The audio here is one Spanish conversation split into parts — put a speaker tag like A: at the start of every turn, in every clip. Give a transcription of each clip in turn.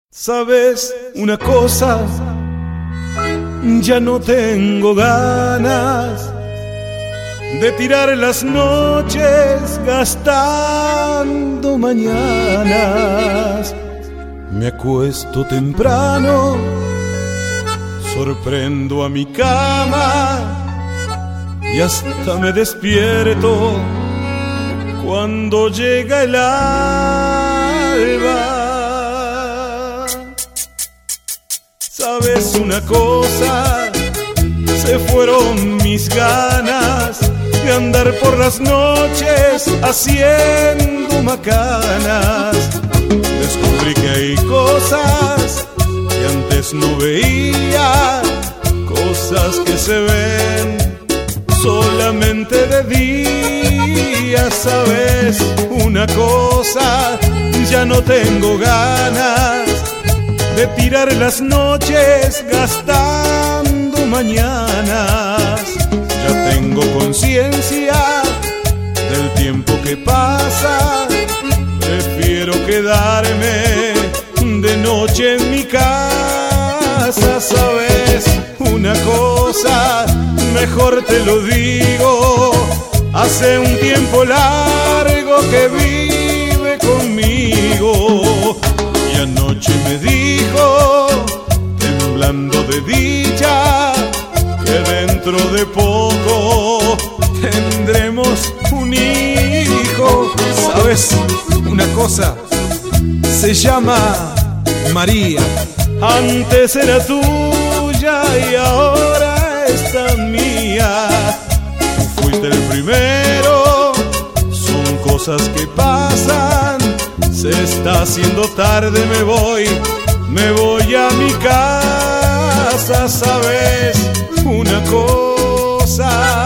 A: ¿Sabes una cosa? Ya no tengo ganas de tirar las noches gastando mañanas. Me acuesto temprano, sorprendo a mi cama y hasta me despierto cuando llega el alba. ¿Sabes una cosa? Se fueron mis ganas de andar por las noches haciendo macanas. Descubrí que hay cosas que antes no veía, cosas que se ven solamente de día. ¿Sabes una cosa? Ya no tengo ganas de tirar las noches gastando mañanas. Ya tengo conciencia del tiempo que pasa, prefiero quedarme de noche en mi casa. ¿Sabes una cosa? Mejor te lo digo, hace un tiempo largo que vive conmigo. Y anoche me dijo, temblando de dicha, que dentro de poco tendremos un hijo.
B: ¿Sabes una cosa? Se llama María.
A: Antes era tuya y ahora está mía. Tú fuiste el primero, son cosas que pasan. Se está haciendo tarde, me voy a mi casa. ¿Sabes una cosa?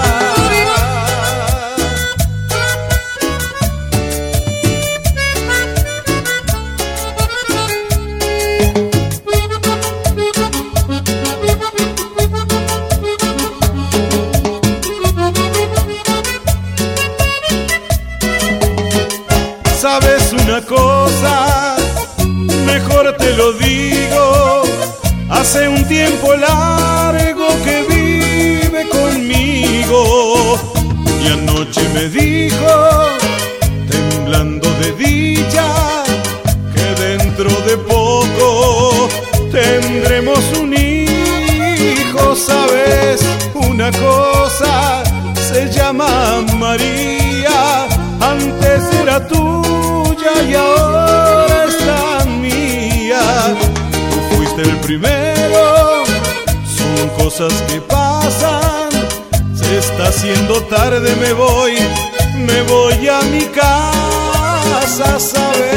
A: ¿Sabes una cosa? Mejor te lo digo, hace un tiempo largo que vive conmigo. Y anoche me dijo, temblando de dicha, que dentro de poco tendremos un hijo. ¿Sabes una cosa? Se llama María. Antes era tuya y ahora está mía. Tú fuiste el primero, son cosas que pasan. Se está haciendo tarde, me voy a mi casa. ¿Sabes